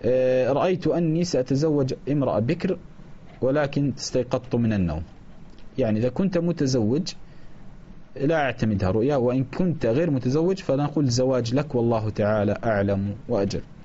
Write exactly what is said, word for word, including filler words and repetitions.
رأيت أني سأتزوج امرأة بكر ولكن استيقظت من النوم. يعني إذا كنت متزوج لا أعتمدها رؤيا، وإن كنت غير متزوج فنقول الزواج لك والله تعالى أعلم وأجل.